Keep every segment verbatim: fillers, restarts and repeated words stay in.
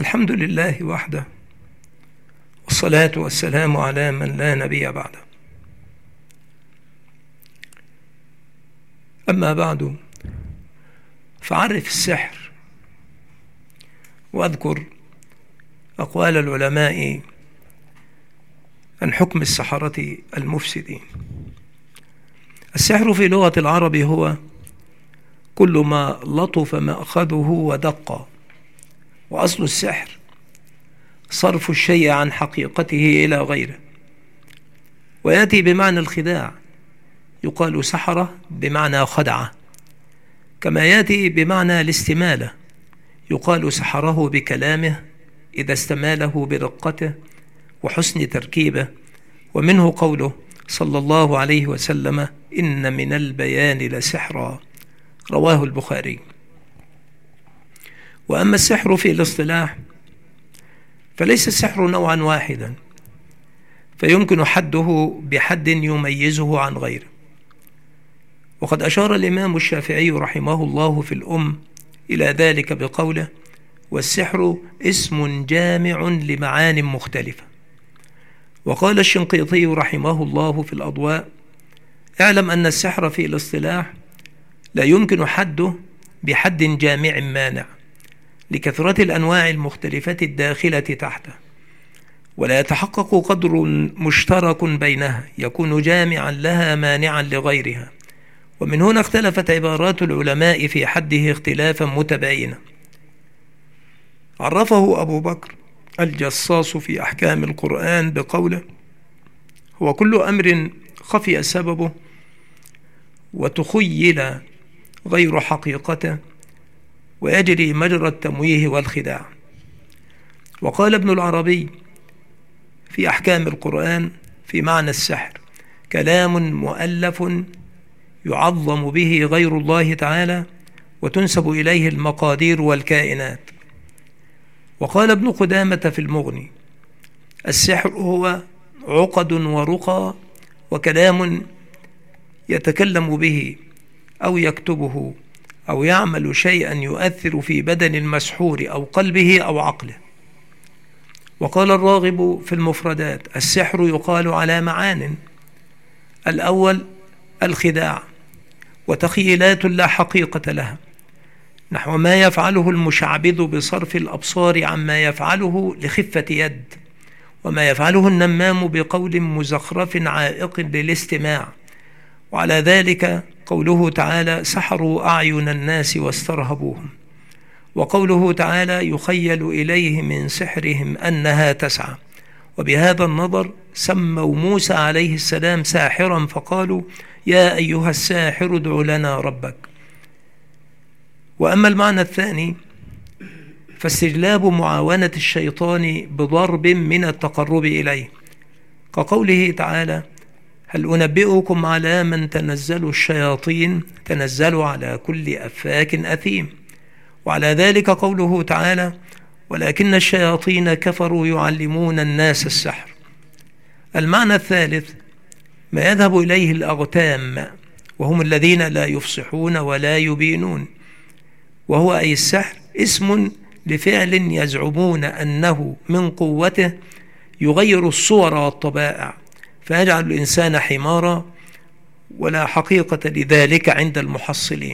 الحمد لله وحده، والصلاة والسلام على من لا نبي بعده. أما بعد، فعرف السحر وأذكر أقوال العلماء عن حكم السحرة المفسدين. السحر في لغة العرب هو كل ما لطف مأخذه ودق، وأصل السحر صرف الشيء عن حقيقته إلى غيره، ويأتي بمعنى الخداع، يقال سحرة بمعنى خدعة، كما يأتي بمعنى الاستمالة، يقال سحره بكلامه إذا استماله برقته وحسن تركيبه، ومنه قوله صلى الله عليه وسلم: إن من البيان لسحرا، رواه البخاري. وأما السحر في الاصطلاح فليس السحر نوعا واحدا، فيمكن حده بحد يميزه عن غيره. وقد أشار الإمام الشافعي رحمه الله في الأم إلى ذلك بقوله: والسحر اسم جامع لمعان مختلفة. وقال الشنقيطي رحمه الله في الأضواء: اعلم أن السحر في الاصطلاح لا يمكن حده بحد جامع مانع لكثرة الأنواع المختلفة الداخلة تحته، ولا يتحقق قدر مشترك بينها يكون جامعا لها مانعا لغيرها. ومن هنا اختلفت عبارات العلماء في حده اختلافا متباينا. عرفه أبو بكر الجصاص في أحكام القرآن بقوله: هو كل أمر خفي سببه وتخيل غير حقيقته ويجري مجرى التمويه والخداع. وقال ابن العربي في أحكام القرآن في معنى السحر: كلام مؤلف يعظم به غير الله تعالى وتنسب إليه المقادير والكائنات. وقال ابن قدامة في المغني: السحر هو عقد ورقى وكلام يتكلم به أو يكتبه أو يعمل شيئا يؤثر في بدن المسحور أو قلبه أو عقله. وقال الراغب في المفردات: السحر يقال على معان: الأول الخداع وتخيلات لا حقيقة لها، نحو ما يفعله المشعبذ بصرف الأبصار عما يفعله لخفة يد، وما يفعله النمام بقول مزخرف عائق للاستماع. وعلى ذلك قوله تعالى: سحروا أعين الناس واسترهبوهم. وقوله تعالى: يخيل إليه من سحرهم أنها تسعى. وبهذا النظر سموا موسى عليه السلام ساحرا فقالوا: يا أيها الساحر ادع لنا ربك. وأما المعنى الثاني فاستجلاب معاونة الشيطان بضرب من التقرب إليه، كقوله تعالى: هل أنبئكم على من تنزل الشياطين تنزل على كل أفاك أثيم. وعلى ذلك قوله تعالى: ولكن الشياطين كفروا يعلمون الناس السحر. المعنى الثالث ما يذهب إليه الأغتام، وهم الذين لا يفصحون ولا يبينون، وهو أي السحر اسم لفعل يزعمون أنه من قوته يغير الصور والطبائع فيجعل الإنسان حمارا، ولا حقيقة لذلك عند المحصلين.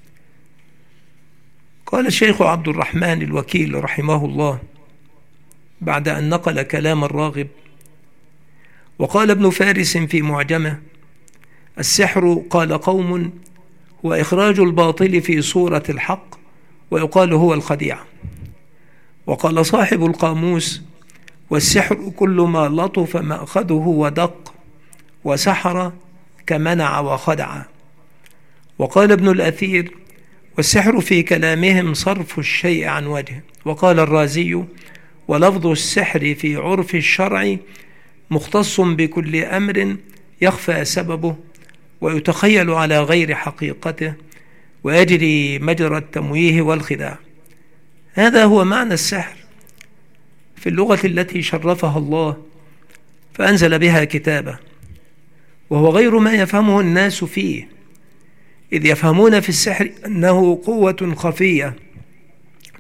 قال الشيخ عبد الرحمن الوكيل رحمه الله بعد أن نقل كلام الراغب: وقال ابن فارس في معجمه: السحر قال قوم هو إخراج الباطل في صورة الحق، ويقال هو الخديعة. وقال صاحب القاموس: والسحر كل ما لطف مأخذه ودق، وسحر كمنع وخدع. وقال ابن الأثير: والسحر في كلامهم صرف الشيء عن وجهه. وقال الرازي: ولفظ السحر في عرف الشرع مختص بكل أمر يخفى سببه ويتخيل على غير حقيقته ويجري مجرى التمويه والخداع. هذا هو معنى السحر في اللغة التي شرفها الله فأنزل بها كتابه، وهو غير ما يفهمه الناس فيه، إذ يفهمون في السحر أنه قوة خفية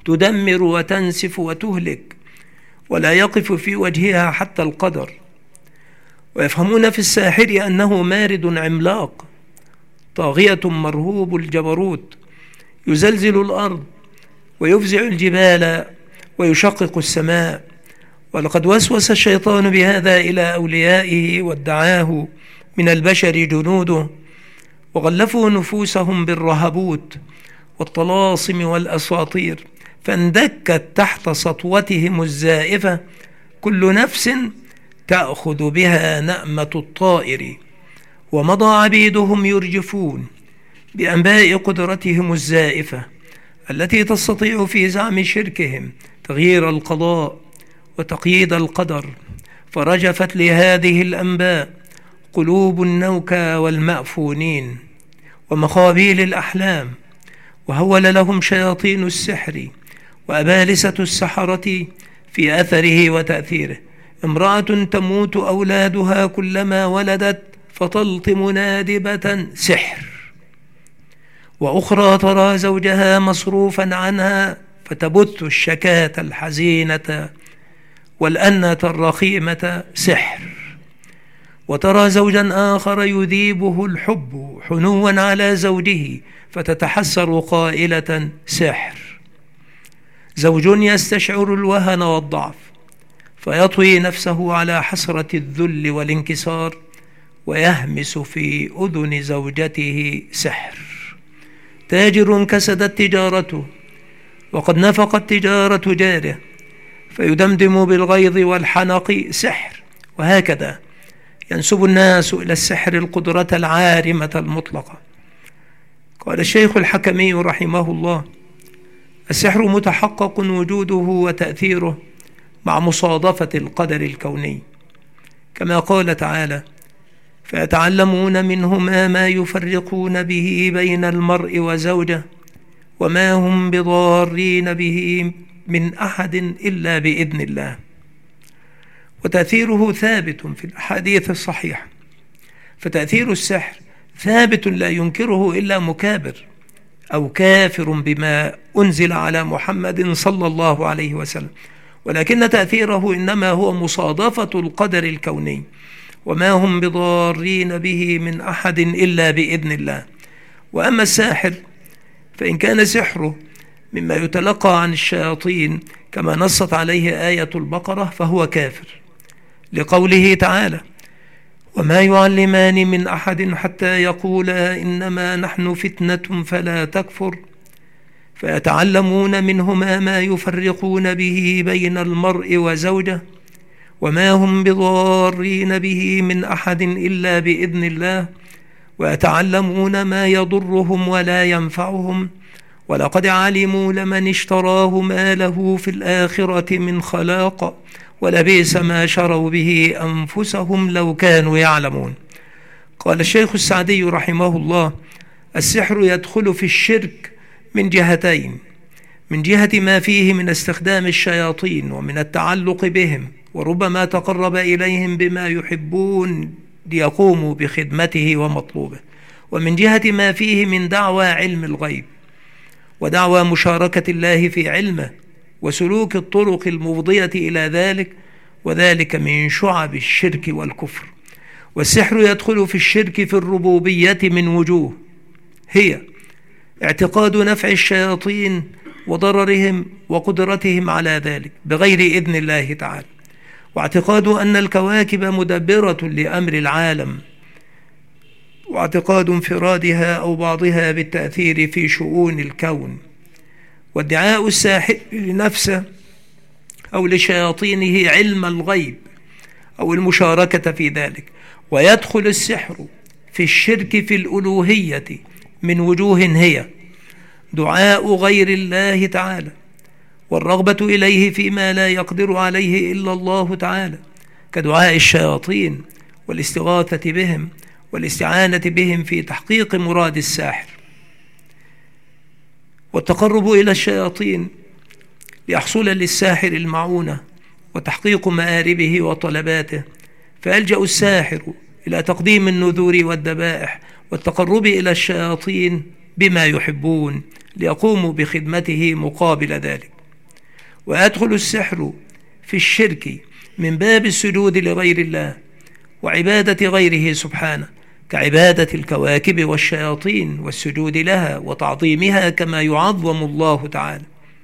تدمر وتنسف وتهلك، ولا يقف في وجهها حتى القدر. ويفهمون في الساحر أنه مارد عملاق طاغية مرهوب الجبروت، يزلزل الأرض ويفزع الجبال ويشقق السماء. ولقد وسوس الشيطان بهذا إلى أوليائه وادعاه من البشر جنوده، وغلفوا نفوسهم بالرهبوت والطلاسم والأساطير، فاندكت تحت سطوتهم الزائفة كل نفس تأخذ بها نأمة الطائر. ومضى عبيدهم يرجفون بأنباء قدرتهم الزائفة التي تستطيع في زعم شركهم تغيير القضاء وتقييد القدر، فرجفت لهذه الأنباء قلوب النوكى والمأفونين ومخابيل الأحلام، وهول لهم شياطين السحر وأبالسة السحرة في أثره وتأثيره. امرأة تموت أولادها كلما ولدت فتلطم نادبة سحر، وأخرى ترى زوجها مصروفا عنها فتبث الشكاة الحزينة والأنة الرخيمة سحر، وترى زوجا آخر يذيبه الحب حنوا على زوجه فتتحسر قائلة سحر. زوج يستشعر الوهن والضعف فيطوي نفسه على حسرة الذل والانكسار ويهمس في أذن زوجته سحر. تاجر كسدت تجارته وقد نفقت تجارة جاره فيدمدم بالغيظ والحنق سحر. وهكذا ينسب الناس إلى السحر القدرة العارمة المطلقة. قال الشيخ الحكمي رحمه الله: السحر متحقق وجوده وتأثيره مع مصادفة القدر الكوني، كما قال تعالى: فيتعلمون منهما ما يفرقون به بين المرء وزوجه وما هم بضارين به من أحد إلا بإذن الله. وتأثيره ثابت في الأحاديث الصحيحة، فتأثير السحر ثابت لا ينكره إلا مكابر أو كافر بما أنزل على محمد صلى الله عليه وسلم، ولكن تأثيره إنما هو مصادفة القدر الكوني، وما هم بضارين به من أحد إلا بإذن الله. وأما الساحر فإن كان سحره مما يتلقى عن الشياطين كما نصت عليه آية البقرة فهو كافر، لقوله تعالى: وما يعلمان من أحد حتى يقولا إنما نحن فتنة فلا تكفر، فيتعلمون منهما ما يفرقون به بين المرء وزوجه وما هم بضارين به من أحد إلا بإذن الله، ويتعلمون ما يضرهم ولا ينفعهم، ولقد علموا لمن اشتراه ما له في الآخرة من خلاق ولبئس ما شروا به أنفسهم لو كانوا يعلمون. قال الشيخ السعدي رحمه الله: السحر يدخل في الشرك من جهتين: من جهة ما فيه من استخدام الشياطين ومن التعلق بهم، وربما تقرب إليهم بما يحبون ليقوموا بخدمته ومطلوبه، ومن جهة ما فيه من دعوى علم الغيب ودعوى مشاركة الله في علمه وسلوك الطرق المفضية إلى ذلك، وذلك من شعب الشرك والكفر. والسحر يدخل في الشرك في الربوبية من وجوه، هي اعتقاد نفع الشياطين وضررهم وقدرتهم على ذلك بغير إذن الله تعالى، واعتقاد أن الكواكب مدبرة لأمر العالم، واعتقاد انفرادها أو بعضها بالتأثير في شؤون الكون، وادعاء الساحر لنفسه أو لشياطينه علم الغيب أو المشاركة في ذلك. ويدخل السحر في الشرك في الألوهية من وجوه، هي دعاء غير الله تعالى والرغبة إليه فيما لا يقدر عليه إلا الله تعالى، كدعاء الشياطين والاستغاثة بهم والاستعانة بهم في تحقيق مراد الساحر، والتقرب إلى الشياطين ليحصل للساحر المعونة وتحقيق مآربه وطلباته، فيلجأ الساحر إلى تقديم النذور والذبائح والتقرب إلى الشياطين بما يحبون ليقوموا بخدمته مقابل ذلك. ويدخل السحر في الشرك من باب السجود لغير الله وعبادة غيره سبحانه، كعبادة الكواكب والشياطين والسجود لها وتعظيمها كما يعظم الله تعالى.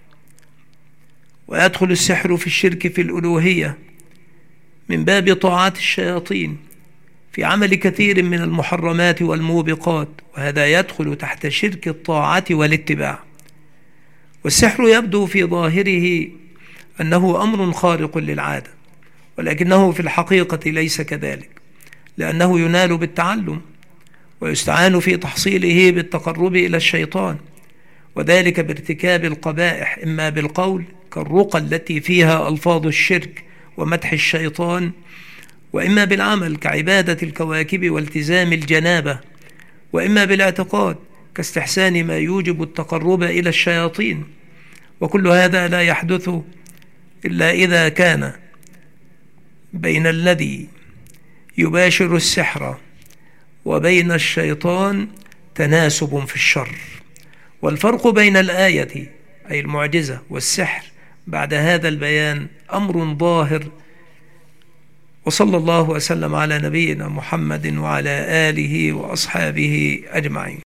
ويدخل السحر في الشرك في الألوهية من باب طاعات الشياطين في عمل كثير من المحرمات والموبقات، وهذا يدخل تحت شرك الطاعة والاتباع. والسحر يبدو في ظاهره أنه أمر خارق للعادة، ولكنه في الحقيقة ليس كذلك، لأنه ينال بالتعلم ويستعان في تحصيله بالتقرب إلى الشيطان، وذلك بارتكاب القبائح إما بالقول كالرقى التي فيها ألفاظ الشرك ومدح الشيطان، وإما بالعمل كعبادة الكواكب والتزام الجنابة، وإما بالاعتقاد كاستحسان ما يوجب التقرب إلى الشياطين. وكل هذا لا يحدث إلا إذا كان بين الذي يباشر السحر وبين الشيطان تناسب في الشر. والفرق بين الآية أي المعجزة والسحر بعد هذا البيان أمر ظاهر. وصلى الله وسلم على نبينا محمد وعلى آله وأصحابه أجمعين.